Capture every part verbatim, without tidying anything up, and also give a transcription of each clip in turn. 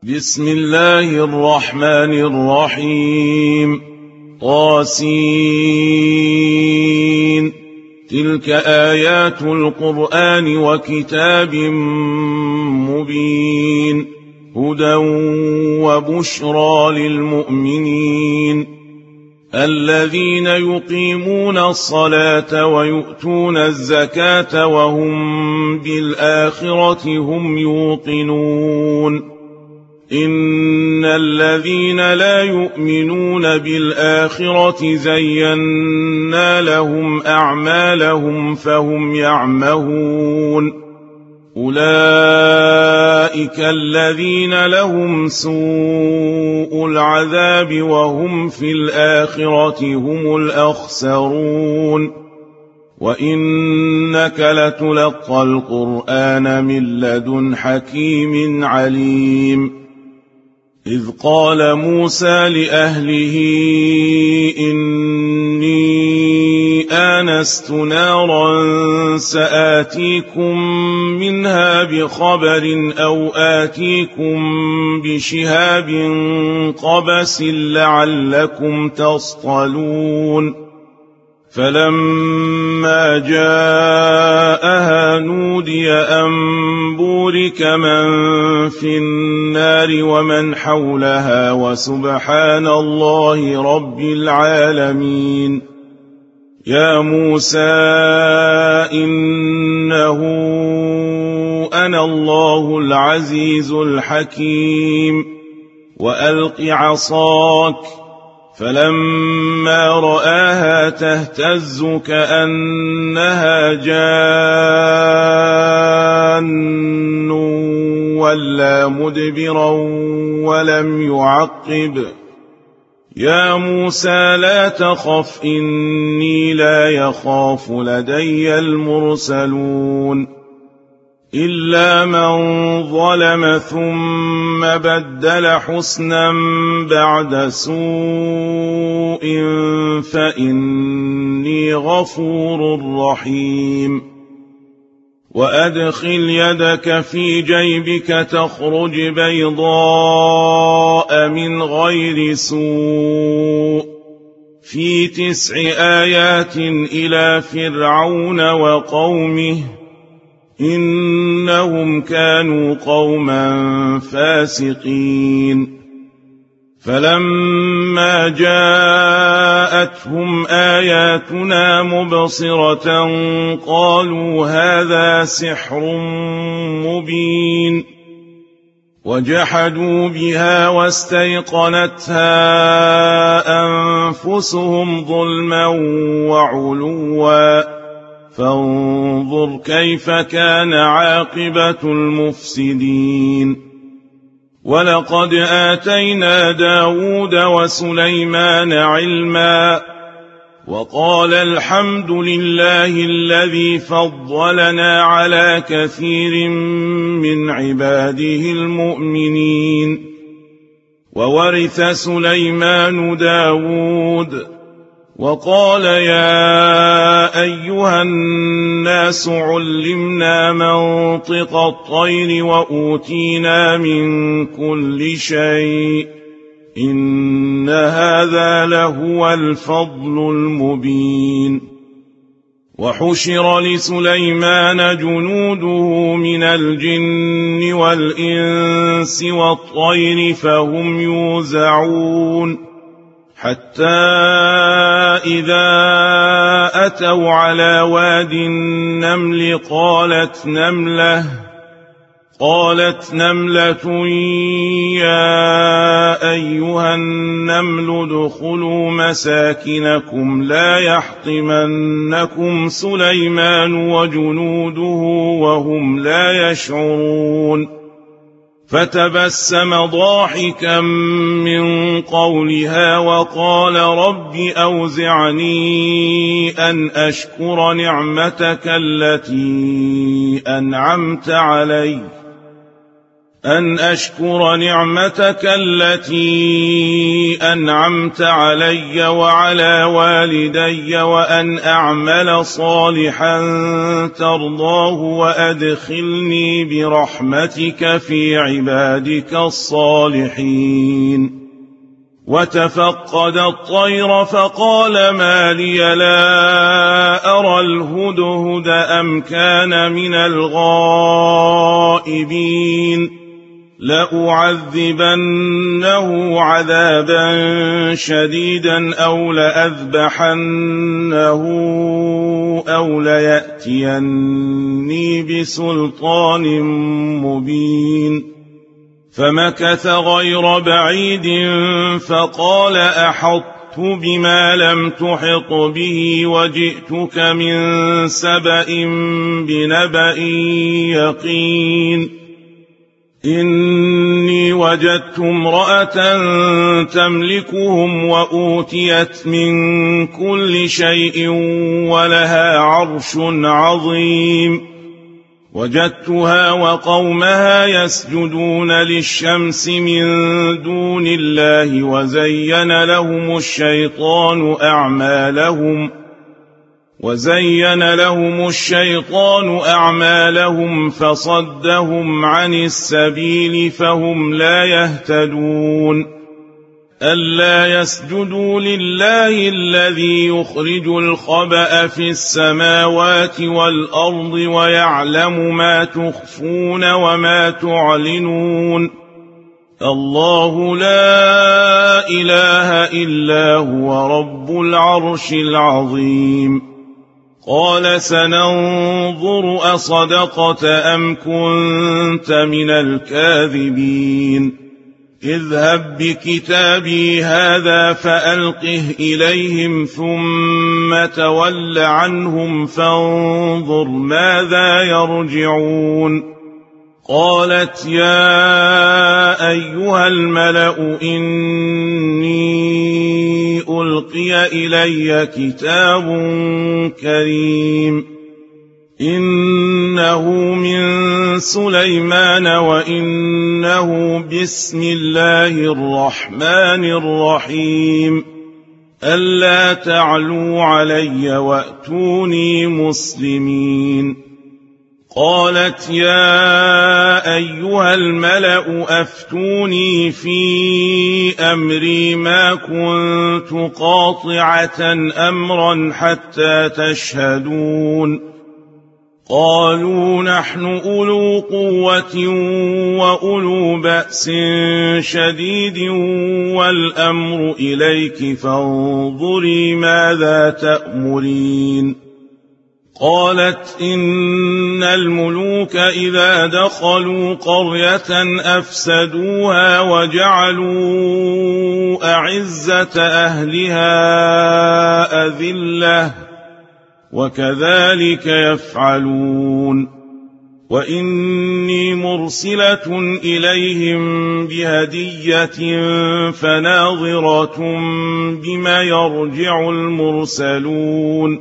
بسم الله الرحمن الرحيم. طاسين. تلك آيات القرآن وكتاب مبين، هدى وبشرى للمؤمنين الذين يقيمون الصلاة ويؤتون الزكاة وهم بالآخرة هم يوقنون. إن الذين لا يؤمنون بالآخرة زينا لهم أعمالهم فهم يعمهون. أولئك الذين لهم سوء العذاب وهم في الآخرة هم الأخسرون. وإنك لتلقى القرآن من لدن حكيم عليم. إذ قال موسى لأهله إني آنست نارا سآتيكم منها بخبر أو آتيكم بشهاب قبس لعلكم تصطلون. فلما جاءها نودي أن بورك من في النار ومن حولها وسبحان الله رب العالمين. يا موسى إنه أنا الله العزيز الحكيم وألق عصاك. فلما رآها تهتز كأنها جان ولا مدبرا ولم يعقب. يا موسى لا تخف إني لا يخاف لدي المرسلون. إلا من ظلم ثم بدل حسنا بعد سوء فإني غفور رحيم. وأدخل يدك في جيبك تخرج بيضاء من غير سوء في تسع آيات إلى فرعون وقومه إنهم كانوا قوما فاسقين. فلما جاءتهم آياتنا مبصرة قالوا هذا سحر مبين. وجحدوا بها واستيقنتها أنفسهم ظلما وعلوا فانظر كيف كان عاقبة المفسدين. ولقد آتينا داود وسليمان علما وقال الحمد لله الذي فضلنا على كثير من عباده المؤمنين. وورث سليمان داود وقال يا أيها الناس علمنا منطق الطير وأوتينا من كل شيء إن هذا لهو الفضل المبين. وحشر لسليمان جنوده من الجن والإنس والطير فهم يوزعون. حتى إذا أتوا على واد النمل قالت نملة قالت نملة يا أيها النمل ادخلوا مساكنكم لا يحطمنكم سليمان وجنوده وهم لا يشعرون. فتبسم ضاحكا من قولها وقال رب أوزعني أن أشكر نعمتك التي أنعمت علي أن أشكر نعمتك التي أنعمت علي وعلى والدي وأن أعمل صالحا ترضاه وأدخلني برحمتك في عبادك الصالحين. وتفقد الطير فقال ما لي لا أرى الهدهد أم كان من الغائبين لأعذبنه عذابا شديدا أو لأذبحنه أو ليأتيني بسلطان مبين. فمكث غير بعيد فقال أحطت بما لم تحط به وجئتك من سبأ بنبأ يقين. إني وجدت امرأة تملكهم وأوتيت من كل شيء ولها عرش عظيم. وجدتها وقومها يسجدون للشمس من دون الله وزين لهم الشيطان أعمالهم وزين لهم الشيطان أعمالهم فصدهم عن السبيل فهم لا يهتدون. ألا يسجدوا لله الذي يخرج الخبأ في السماوات والأرض ويعلم ما تخفون وما تعلنون. الله لا إله إلا هو رب العرش العظيم. قال سننظر أصدقت أم كنت من الكاذبين. اذهب بكتابي هذا فألقه إليهم ثم تول عنهم فانظر ماذا يرجعون. قالت يا أيها الملأ إني ألقي إلي كتاب كريم إنه من سليمان وإنه بسم الله الرحمن الرحيم ألا تعلوا علي وأتوني مسلمين. قالت يا أيها الملأ أفتوني في أمري ما كنت قاطعة أمرا حتى تشهدون. قالوا نحن أولو قوة وأولو بأس شديد والأمر إليك فانظري ماذا تأمرين. قالت إن الملوك إذا دخلوا قرية أفسدوها وجعلوا أعزة أهلها أذلة وكذلك يفعلون. وإني مرسلة إليهم بهدية فناظرة بما يرجع المرسلون.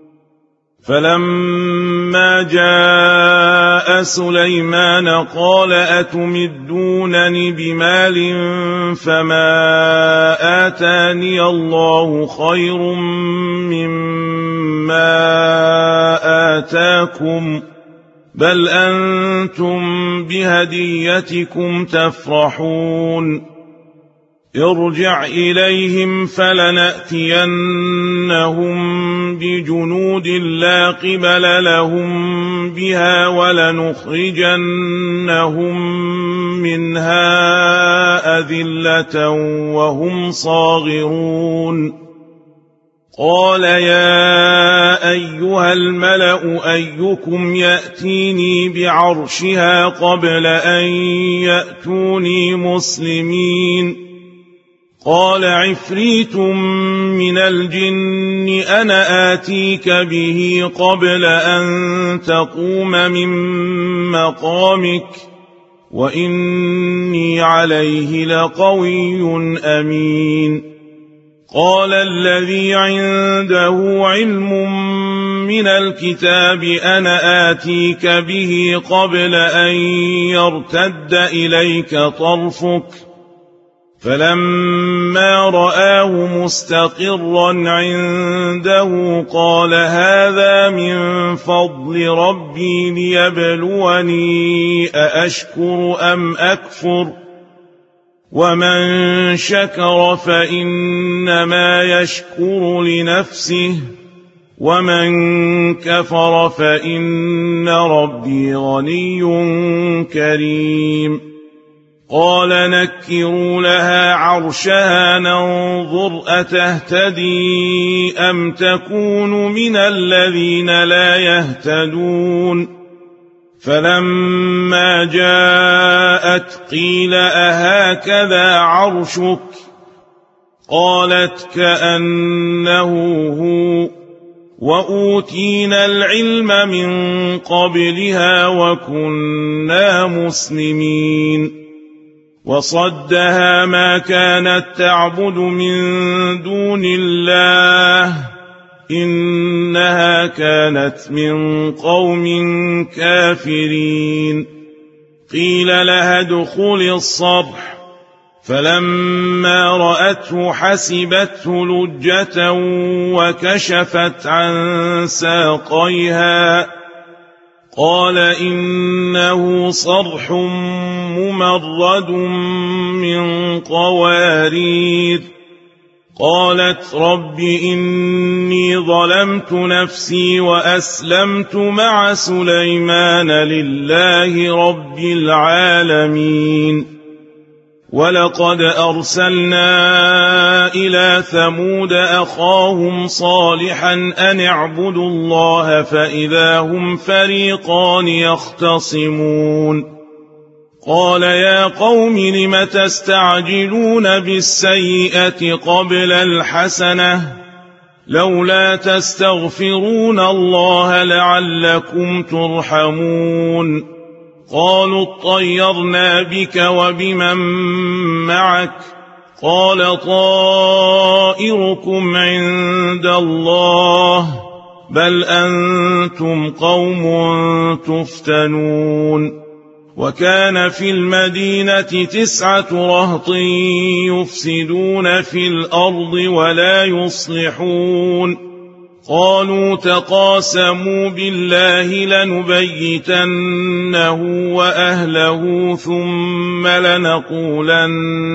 فلما جاء سليمان قال أتمدونني بمال فما آتاني الله خير مما آتاكم بل أنتم بهديتكم تفرحون. ارجع إليهم فلنأتينهم بجنود لا قبل لهم بها ولنخرجنهم منها أذلة وهم صاغرون. قال يا أيها الملأ أيكم يأتيني بعرشها قبل أن يأتوني مسلمين. قال عفريت من الجن أنا آتيك به قبل أن تقوم من مقامك وإني عليه لقوي أمين. قال الذي عنده علم من الكتاب أنا آتيك به قبل أن يرتد إليك طرفك فلما رآه مستقرا عنده قال هذا من فضل ربي ليبلوني أأشكر أم أكفر ومن شكر فإنما يشكر لنفسه ومن كفر فإن ربي غني كريم قال نكروا لها عرشها ننظر أتهتدي أم تكون من الذين لا يهتدون فلما جاءت قيل أهكذا عرشك قالت كأنه هو وأوتينا العلم من قبلها وكنا مسلمين وصدها ما كانت تعبد من دون الله إنها كانت من قوم كافرين قيل لها ادخل الصرح فلما رأته حسبته لجة وكشفت عن ساقيها قال إنه صرح ممرد من قوارير قالت رب إني ظلمت نفسي وأسلمت مع سليمان لله رب العالمين ولقد أرسلنا إلى ثمود أخاهم صالحا أن اعبدوا الله فإذا هم فريقان يختصمون قال يا قوم لم تستعجلون بالسيئة قبل الحسنة لولا تستغفرون الله لعلكم ترحمون قالوا اطيرنا بك وبمن معك قال طائركم عند الله بل أنتم قوم تفتنون وكان في المدينة تسعة رهط يفسدون في الأرض ولا يصلحون قالوا تقاسموا بالله لنبيتنه وأهله ثم لنقولن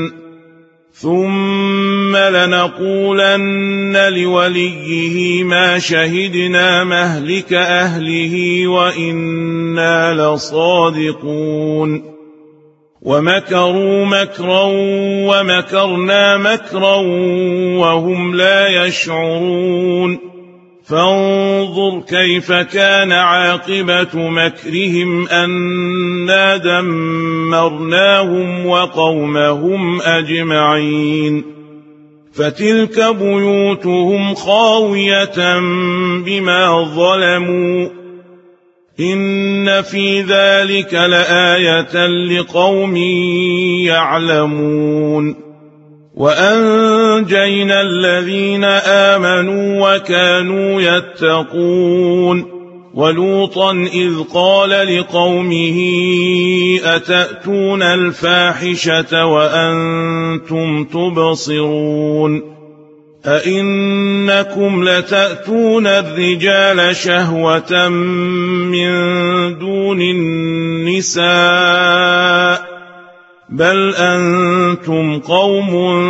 ثم لنقولن لوليه ما شهدنا مهلك أهله وإنا لصادقون ومكروا مكرا ومكرنا مكرا وهم لا يشعرون فانظر كيف كان عاقبة مكرهم أنا دمرناهم وقومهم أجمعين فتلك بيوتهم خاوية بما ظلموا إن في ذلك لآية لقوم يعلمون وأنجينا الذين آمنوا وكانوا يتقون ولوطا إذ قال لقومه أتأتون الفاحشة وأنتم تبصرون أئنكم لتأتون الرجال شهوة من دون النساء بل أنتم قوم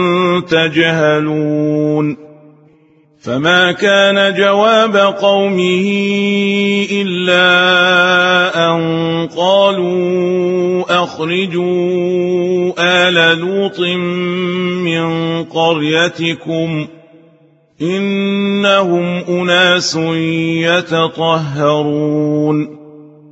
تجهلون فما كان جواب قومه إلا أن قالوا أخرجوا آل لوط من قريتكم إنهم أناس يتطهرون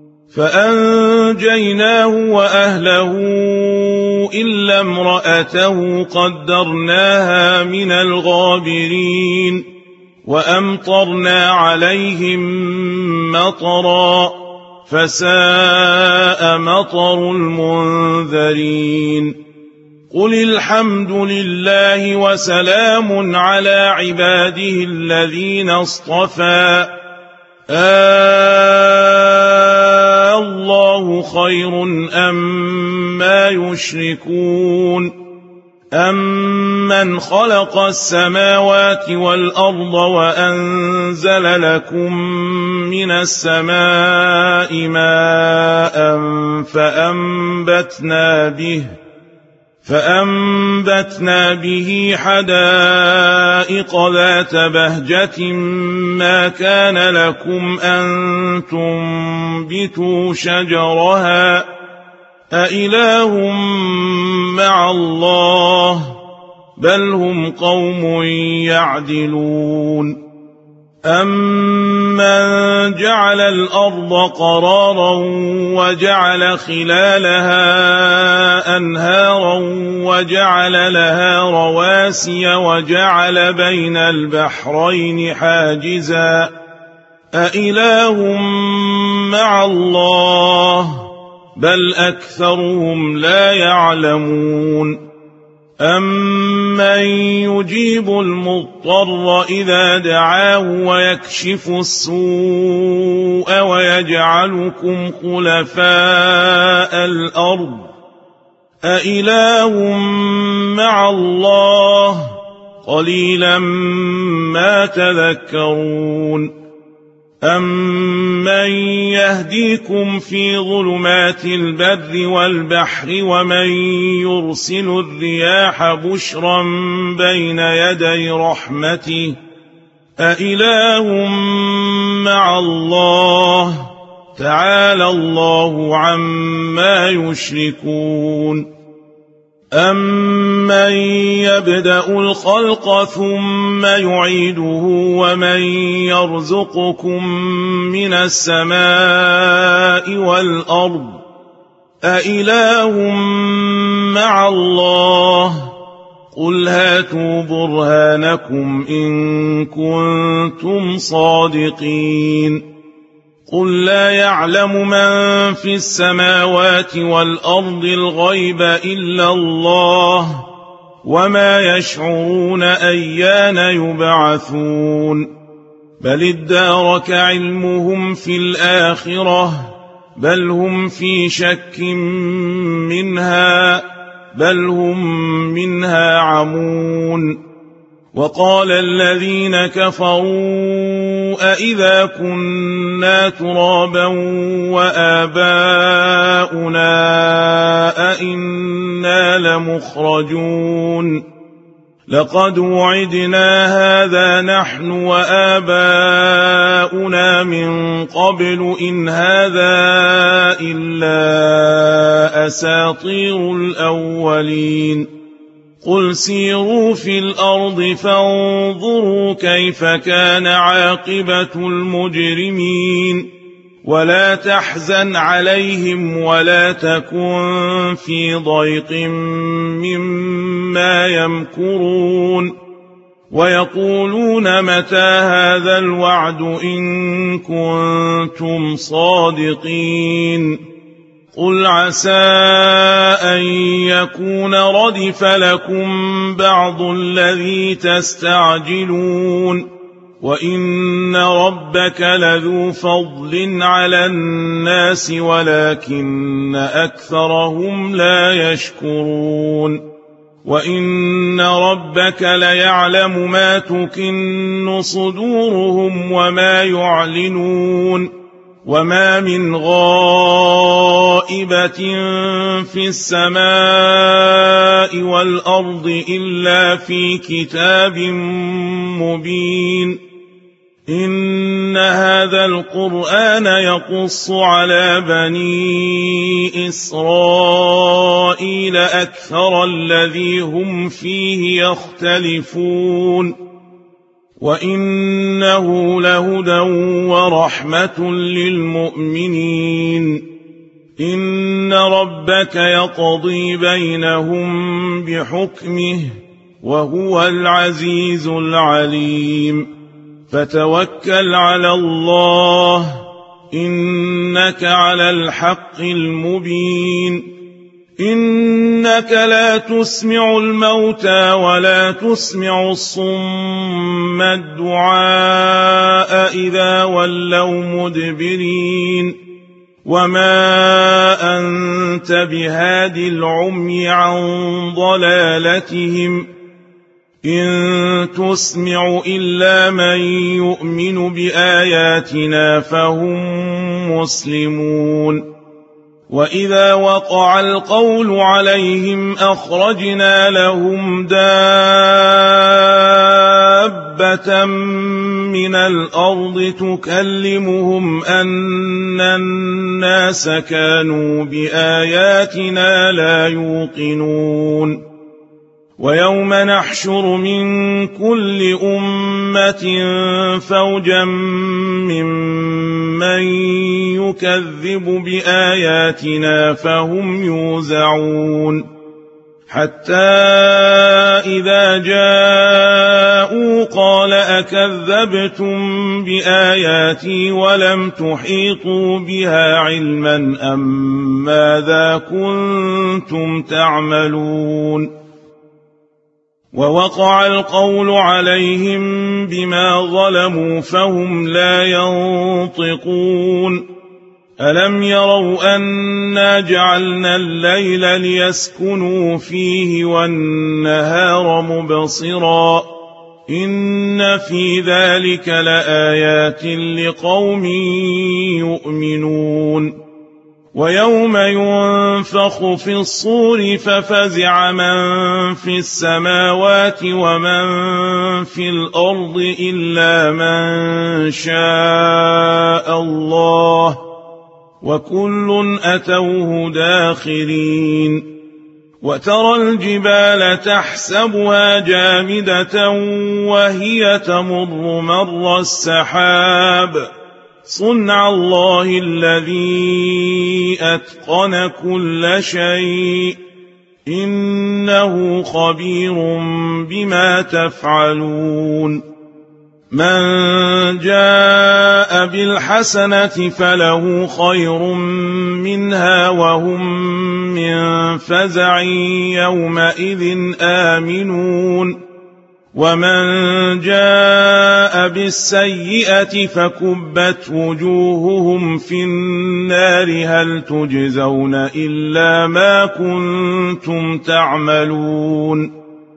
فأنجيناه وأهله إلا امرأته قدرناها من الغابرين وأمطرنا عليهم مطرا فساء مطر المنذرين قل الحمد لله وسلام على عباده الذين اصطفى آه الله خير أما يشركون أمن خلق السماوات والأرض وأنزل لكم من السماء ماء فأنبتنا به فأنبتنا به حدائق ذات بهجة ما كان لكم أن تنبتوا شجرها أإله مع الله بل هم قوم يعدلون أمن جعل الأرض قرارا وجعل خلالها أنهارا وجعل لها رواسي وجعل بين البحرين حاجزا أإله مع الله بل أكثرهم لا يعلمون أمن يجيب المضطر إذا دعاه ويكشف السوء ويجعلكم خلفاء الأرض أإله مع الله قليلا ما تذكرون أمن يهديكم في ظلمات البر والبحر ومن يرسل الرياح بشرا بين يدي رحمته أإله مع الله تعالى الله عما يشركون أمن يبدأ الخلق ثم يعيده ومن يرزقكم من السماء والأرض أإله مع الله قل هاتوا برهانكم إن كنتم صادقين قل لا يعلم من في السماوات والأرض الغيب إلا الله وما يشعرون أيان يبعثون بل ادارك علمهم في الآخرة بل هم في شك منها بل هم منها عمون وقال الذين كفروا أئذا كنا ترابا وآباؤنا أئنا لمخرجون لقد وعدنا هذا نحن وآباؤنا من قبل إن هذا إلا أساطير الأولين قل سيروا في الأرض فانظروا كيف كان عاقبة المجرمين ولا تحزن عليهم ولا تكن في ضيق مما يمكرون ويقولون متى هذا الوعد إن كنتم صادقين قل عسى أن يكون ردف لكم بعض الذي تستعجلون وإن ربك لذو فضل على الناس ولكن أكثرهم لا يشكرون وإن ربك ليعلم ما تكن صدورهم وما يعلنون وما من غائبة في السماء والأرض إلا في كتاب مبين إن هذا القرآن يقص على بني إسرائيل أكثر الذي هم فيه يختلفون وإنه لهدى ورحمة للمؤمنين إن ربك يقضي بينهم بحكمه وهو العزيز العليم فتوكل على الله إنك على الحق المبين إنك لا تسمع الموتى ولا تسمع الصم الدعاء إذا ولوا مدبرين وما أنت بهاد العمي عن ضلالتهم إن تسمع إلا من يؤمن بآياتنا فهم مسلمون وإذا وقع القول عليهم أخرجنا لهم دابة من الأرض تكلمهم أن الناس كانوا بآياتنا لا يوقنون ويوم نحشر من كل أمة فوجا ممن يكذب بآياتنا فهم يوزعون حتى إذا جاءوا قال أكذبتم بآياتي ولم تحيطوا بها علما أم ماذا كنتم تعملون ووقع القول عليهم بما ظلموا فهم لا ينطقون ألم يروا أنا جعلنا الليل ليسكنوا فيه والنهار مبصرا إن في ذلك لآيات لقوم يؤمنون ويوم ينفخ في الصور ففزع من في السماوات ومن في الأرض إلا من شاء الله وكل أتوه داخرين وترى الجبال تحسبها جامدة وهي تمر مر السحاب صنع الله الذي أتقن كل شيء إنه خبير بما تفعلون من جاء بالحسنة فله خير منها وهم من فزع يومئذ آمنون ومن جاء بالسيئة فكبت وجوههم في النار هل تجزون إلا ما كنتم تعملون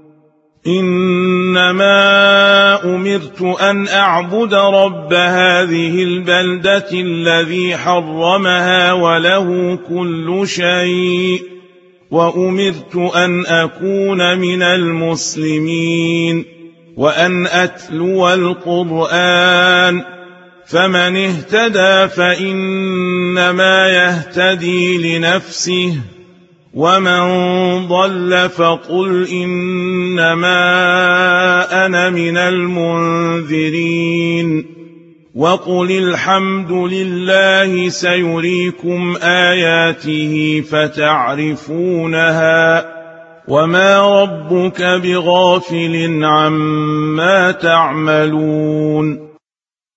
إنما أمرت أن أعبد رب هذه البلدة الذي حرمها وله كل شيء وأمرت أن أكون من المسلمين وأن أتلو القرآن فمن اهتدى فإنما يهتدي لنفسه ومن ضل فقل إنما أنا من المنذرين وقل الحمد لله سيريكم آياته فتعرفونها وما ربك بغافل عما تعملون